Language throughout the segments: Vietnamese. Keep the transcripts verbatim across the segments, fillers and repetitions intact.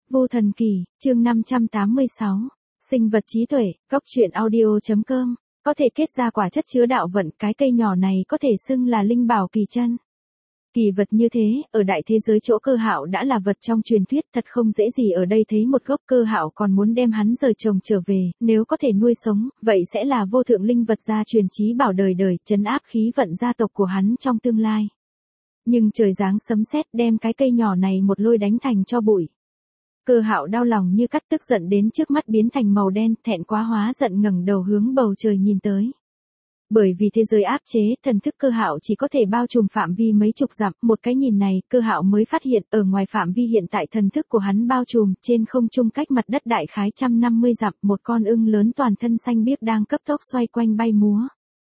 Vô Thần Kỳ, chương năm trăm tám mươi sáu. Sinh vật trí tuệ, góc truyện audio.com. Có thể kết ra quả chất chứa đạo vận, cái cây nhỏ này có thể xưng là linh bảo kỳ chân. Kỳ vật như thế, ở đại thế giới chỗ Cơ Hạo đã là vật trong truyền thuyết, thật không dễ gì ở đây thấy một gốc. Cơ Hạo còn muốn đem hắn rời trồng trở về, nếu có thể nuôi sống, vậy sẽ là vô thượng linh vật gia truyền chí bảo đời đời, trấn áp khí vận gia tộc của hắn trong tương lai. Nhưng trời giáng sấm sét đem cái cây nhỏ này một lôi đánh thành tro bụi. Cơ Hạo đau lòng như cắt, tức giận đến trước mắt biến thành màu đen, thẹn quá hóa giận ngẩng đầu hướng bầu trời nhìn tới. Bởi vì thế giới áp chế, thần thức Cơ Hạo chỉ có thể bao trùm phạm vi mấy chục dặm, một cái nhìn này, Cơ Hạo mới phát hiện, ở ngoài phạm vi hiện tại thần thức của hắn bao trùm, trên không trung cách mặt đất đại khái một trăm năm mươi dặm, một con ưng lớn toàn thân xanh biếc đang cấp tốc xoay quanh bay múa.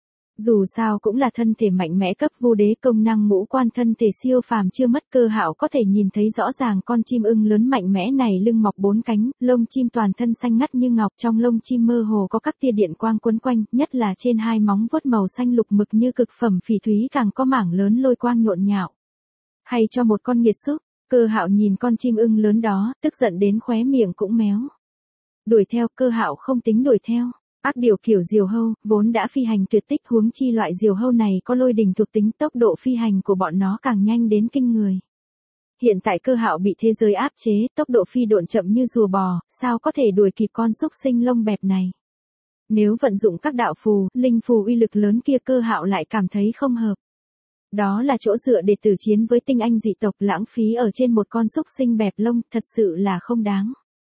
Dù sao cũng là thân thể mạnh mẽ cấp vu đế, công năng ngũ quan thân thể siêu phàm chưa mất. Cơ Hạo có thể nhìn thấy rõ ràng con chim ưng lớn mạnh mẽ này lưng mọc bốn cánh, lông chim toàn thân xanh ngắt như ngọc, trong lông chim mơ hồ có các tia điện quang quấn quanh, nhất là trên hai móng vuốt màu xanh lục mực như cực phẩm phỉ thúy càng có mảng lớn lôi quang nhộn nhạo. Hay cho một con nghiệt xúc. Cơ Hạo nhìn con chim ưng lớn đó, tức giận đến khóe miệng cũng méo. Đuổi theo, Cơ Hạo không tính đuổi theo. Ác điều kiểu diều hâu, vốn đã phi hành tuyệt tích, huống chi loại diều hâu này có lôi đình thuộc tính, tốc độ phi hành của bọn nó càng nhanh đến kinh người. Hiện tại Cơ Hạo bị thế giới áp chế, tốc độ phi độn chậm như rùa bò, sao có thể đuổi kịp con xúc sinh lông bẹp này. Nếu vận dụng các đạo phù, linh phù uy lực lớn kia, Cơ Hạo lại cảm thấy không hợp. Đó là chỗ dựa để tử chiến với tinh anh dị tộc, lãng phí ở trên một con xúc sinh bẹp lông, thật sự là không đáng.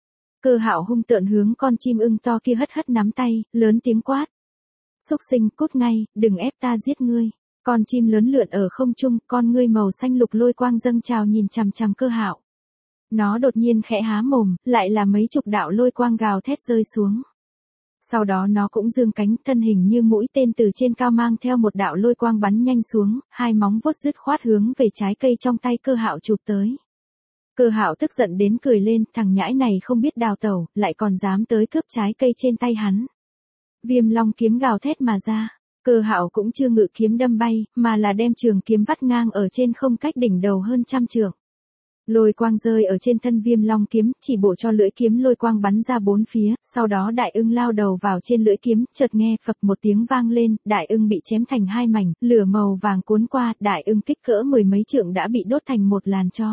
Cơ Hạo hung tợn hướng con chim ưng to kia hất hất nắm tay, lớn tiếng quát. Xúc sinh, cút ngay, đừng ép ta giết ngươi. Con chim lớn lượn ở không trung, con ngươi màu xanh lục lôi quang dâng trào nhìn chằm chằm Cơ Hạo. Nó đột nhiên khẽ há mồm, lại là mấy chục đạo lôi quang gào thét rơi xuống. Sau đó nó cũng dương cánh, thân hình như mũi tên từ trên cao mang theo một đạo lôi quang bắn nhanh xuống, hai móng vuốt dứt khoát hướng về trái cây trong tay Cơ Hạo chụp tới. Cơ Hạo tức giận đến cười lên, thằng nhãi này không biết đào tẩu, lại còn dám tới cướp trái cây trên tay hắn. Viêm long kiếm gào thét mà ra, Cơ Hạo cũng chưa ngự kiếm đâm bay, mà là đem trường kiếm vắt ngang ở trên không cách đỉnh đầu hơn trăm trượng. Lôi quang rơi ở trên thân viêm long kiếm, chỉ bổ cho lưỡi kiếm lôi quang bắn ra bốn phía, sau đó đại ưng lao đầu vào trên lưỡi kiếm, chợt nghe phập một tiếng vang lên, đại ưng bị chém thành hai mảnh, lửa màu vàng cuốn qua, đại ưng kích cỡ mười mấy trượng đã bị đốt thành một làn tro.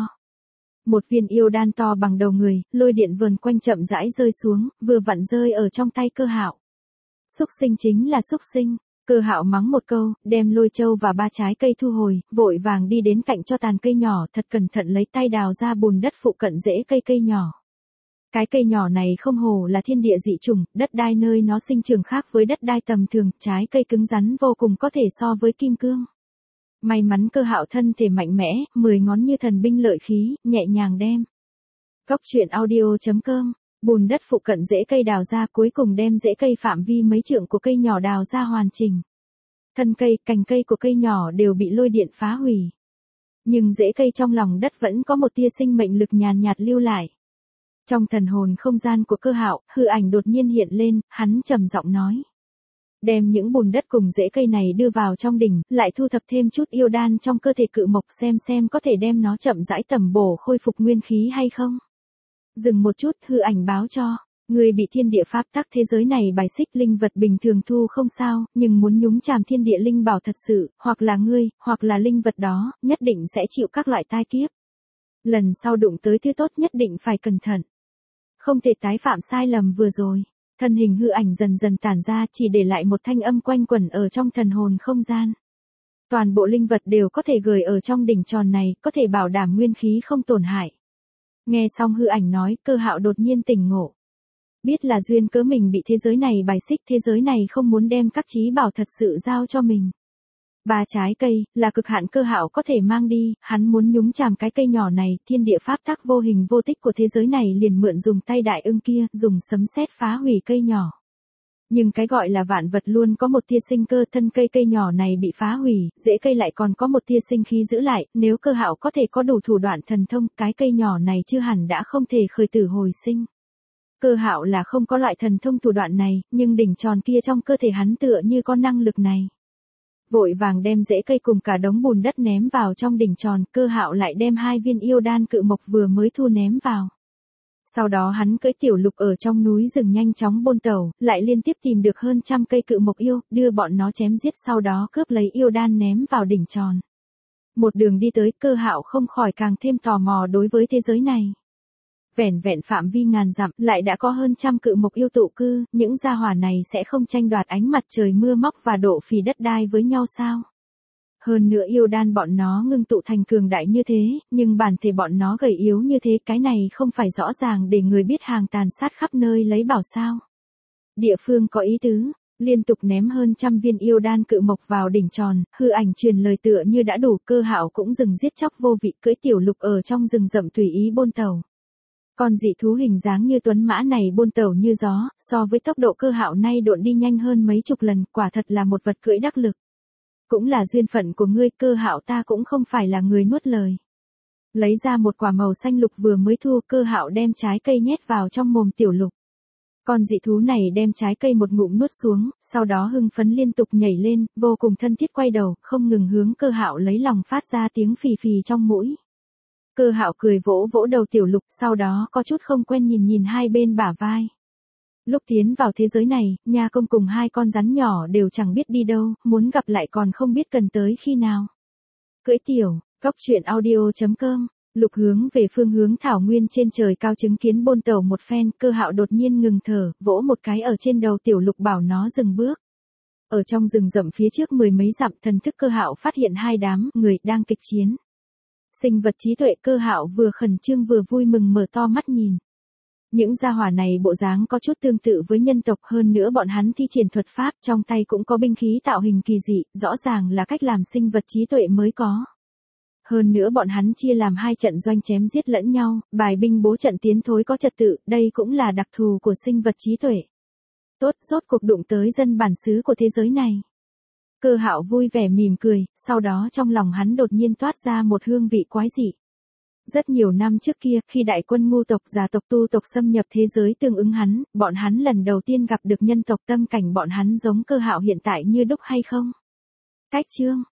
Một viên yêu đan to bằng đầu người, lôi điện vờn quanh chậm rãi rơi xuống, vừa vặn rơi ở trong tay Cơ Hạo. Xúc sinh chính là xúc sinh. Cơ Hạo mắng một câu, đem lôi châu và ba trái cây thu hồi, vội vàng đi đến cạnh cho tàn cây nhỏ, thật cẩn thận lấy tay đào ra bùn đất phụ cận rễ cây cây nhỏ. Cái cây nhỏ này không hổ là thiên địa dị chủng, đất đai nơi nó sinh trưởng khác với đất đai tầm thường, trái cây cứng rắn vô cùng, có thể so với kim cương. May mắn Cơ Hạo thân thể mạnh mẽ, mười ngón như thần binh lợi khí, nhẹ nhàng đem. Góc truyện audio.com, bùn đất phụ cận rễ cây đào ra, cuối cùng đem rễ cây phạm vi mấy trượng của cây nhỏ đào ra hoàn chỉnh. Thân cây, cành cây của cây nhỏ đều bị lôi điện phá hủy. Nhưng rễ cây trong lòng đất vẫn có một tia sinh mệnh lực nhàn nhạt lưu lại. Trong thần hồn không gian của Cơ Hạo, hư ảnh đột nhiên hiện lên, hắn trầm giọng nói. Đem những bùn đất cùng rễ cây này đưa vào trong đỉnh, lại thu thập thêm chút yêu đan trong cơ thể cự mộc, xem xem có thể đem nó chậm rãi tẩm bổ khôi phục nguyên khí hay không. Dừng một chút, hư ảnh báo cho, người bị thiên địa pháp tắc thế giới này bài xích, linh vật bình thường thu không sao, nhưng muốn nhúng chàm thiên địa linh bảo thật sự, hoặc là ngươi, hoặc là linh vật đó, nhất định sẽ chịu các loại tai kiếp. Lần sau đụng tới thứ tốt nhất định phải cẩn thận. Không thể tái phạm sai lầm vừa rồi. Thân hình hư ảnh dần dần tản ra, chỉ để lại một thanh âm quanh quẩn ở trong thần hồn không gian. Toàn bộ linh vật đều có thể gửi ở trong đỉnh tròn này, có thể bảo đảm nguyên khí không tổn hại. Nghe xong hư ảnh nói, Cơ Hạo đột nhiên tỉnh ngộ. Biết là duyên cớ mình bị thế giới này bài xích, thế giới này không muốn đem các chí bảo thật sự giao cho mình. Ba trái cây, là cực hạn Cơ Hạo có thể mang đi, hắn muốn nhúng chàm cái cây nhỏ này, thiên địa pháp tắc vô hình vô tích của thế giới này liền mượn dùng tay đại ưng kia, dùng sấm sét phá hủy cây nhỏ. Nhưng cái gọi là vạn vật luôn có một tia sinh cơ, thân cây cây nhỏ này bị phá hủy, rễ cây lại còn có một tia sinh khí giữ lại, nếu Cơ Hạo có thể có đủ thủ đoạn thần thông, cái cây nhỏ này chưa hẳn đã không thể khởi tử hồi sinh. Cơ Hạo là không có loại thần thông thủ đoạn này, nhưng đỉnh tròn kia trong cơ thể hắn tựa như có năng lực này. Vội vàng đem rễ cây cùng cả đống bùn đất ném vào trong đỉnh tròn, Cơ Hạo lại đem hai viên yêu đan cự mộc vừa mới thu ném vào. Sau đó hắn cưỡi tiểu lục ở trong núi rừng nhanh chóng bôn tẩu, lại liên tiếp tìm được hơn trăm cây cự mộc yêu, đưa bọn nó chém giết sau đó cướp lấy yêu đan ném vào đỉnh tròn. Một đường đi tới, Cơ Hạo không khỏi càng thêm tò mò đối với thế giới này. Vẻn vẹn phạm vi ngàn dặm, lại đã có hơn trăm cự mộc yêu tụ cư, những gia hỏa này sẽ không tranh đoạt ánh mặt trời mưa móc và độ phì đất đai với nhau sao? Hơn nữa yêu đan bọn nó ngưng tụ thành cường đại như thế, nhưng bản thể bọn nó gầy yếu như thế, cái này không phải rõ ràng để người biết hàng tàn sát khắp nơi lấy bảo sao? Địa phương có ý tứ, liên tục ném hơn trăm viên yêu đan cự mộc vào đỉnh tròn, hư ảnh truyền lời tựa như đã đủ, Cơ Hạo cũng dừng giết chóc vô vị, cưỡi tiểu lục ở trong rừng rậm tùy ý bôn tàu. Con dị thú hình dáng như tuấn mã này bôn tàu như gió, so với tốc độ Cơ Hạo nay độn đi nhanh hơn mấy chục lần, quả thật là một vật cưỡi đắc lực. Cũng là duyên phận của ngươi, Cơ Hạo, ta cũng không phải là người nuốt lời. Lấy ra một quả màu xanh lục vừa mới thu, Cơ Hạo đem trái cây nhét vào trong mồm tiểu lục. Con dị thú này đem trái cây một ngụm nuốt xuống, sau đó hưng phấn liên tục nhảy lên, vô cùng thân thiết quay đầu, không ngừng hướng Cơ Hạo lấy lòng phát ra tiếng phì phì trong mũi. Cơ Hạo cười vỗ vỗ đầu tiểu lục, sau đó có chút không quen nhìn nhìn hai bên bả vai. Lúc tiến vào thế giới này, Nha Công cùng hai con rắn nhỏ đều chẳng biết đi đâu, muốn gặp lại còn không biết cần tới khi nào. Cưỡi tiểu, góc truyện audio chấm com, Lục hướng về phương hướng thảo nguyên trên trời cao chứng kiến bôn tàu một phen, Cơ Hạo đột nhiên ngừng thở, vỗ một cái ở trên đầu tiểu lục bảo nó dừng bước. Ở trong rừng rậm phía trước mười mấy dặm, thần thức Cơ Hạo phát hiện hai đám người đang kịch chiến. Sinh vật trí tuệ, Cơ Hạo vừa khẩn trương vừa vui mừng mở to mắt nhìn. Những gia hỏa này bộ dáng có chút tương tự với nhân tộc, hơn nữa bọn hắn thi triển thuật pháp, trong tay cũng có binh khí tạo hình kỳ dị, rõ ràng là cách làm sinh vật trí tuệ mới có. Hơn nữa bọn hắn chia làm hai trận doanh chém giết lẫn nhau, bài binh bố trận tiến thối có trật tự, đây cũng là đặc thù của sinh vật trí tuệ. Tốt, rốt cuộc đụng tới dân bản xứ của thế giới này. Cơ Hạo vui vẻ mỉm cười, sau đó trong lòng hắn đột nhiên toát ra một hương vị quái dị. Rất nhiều năm trước kia, khi đại quân ngu tộc, già tộc, tu tộc xâm nhập thế giới tương ứng hắn, bọn hắn lần đầu tiên gặp được nhân tộc, tâm cảnh bọn hắn giống Cơ Hạo hiện tại như đúc hay không? Cách chương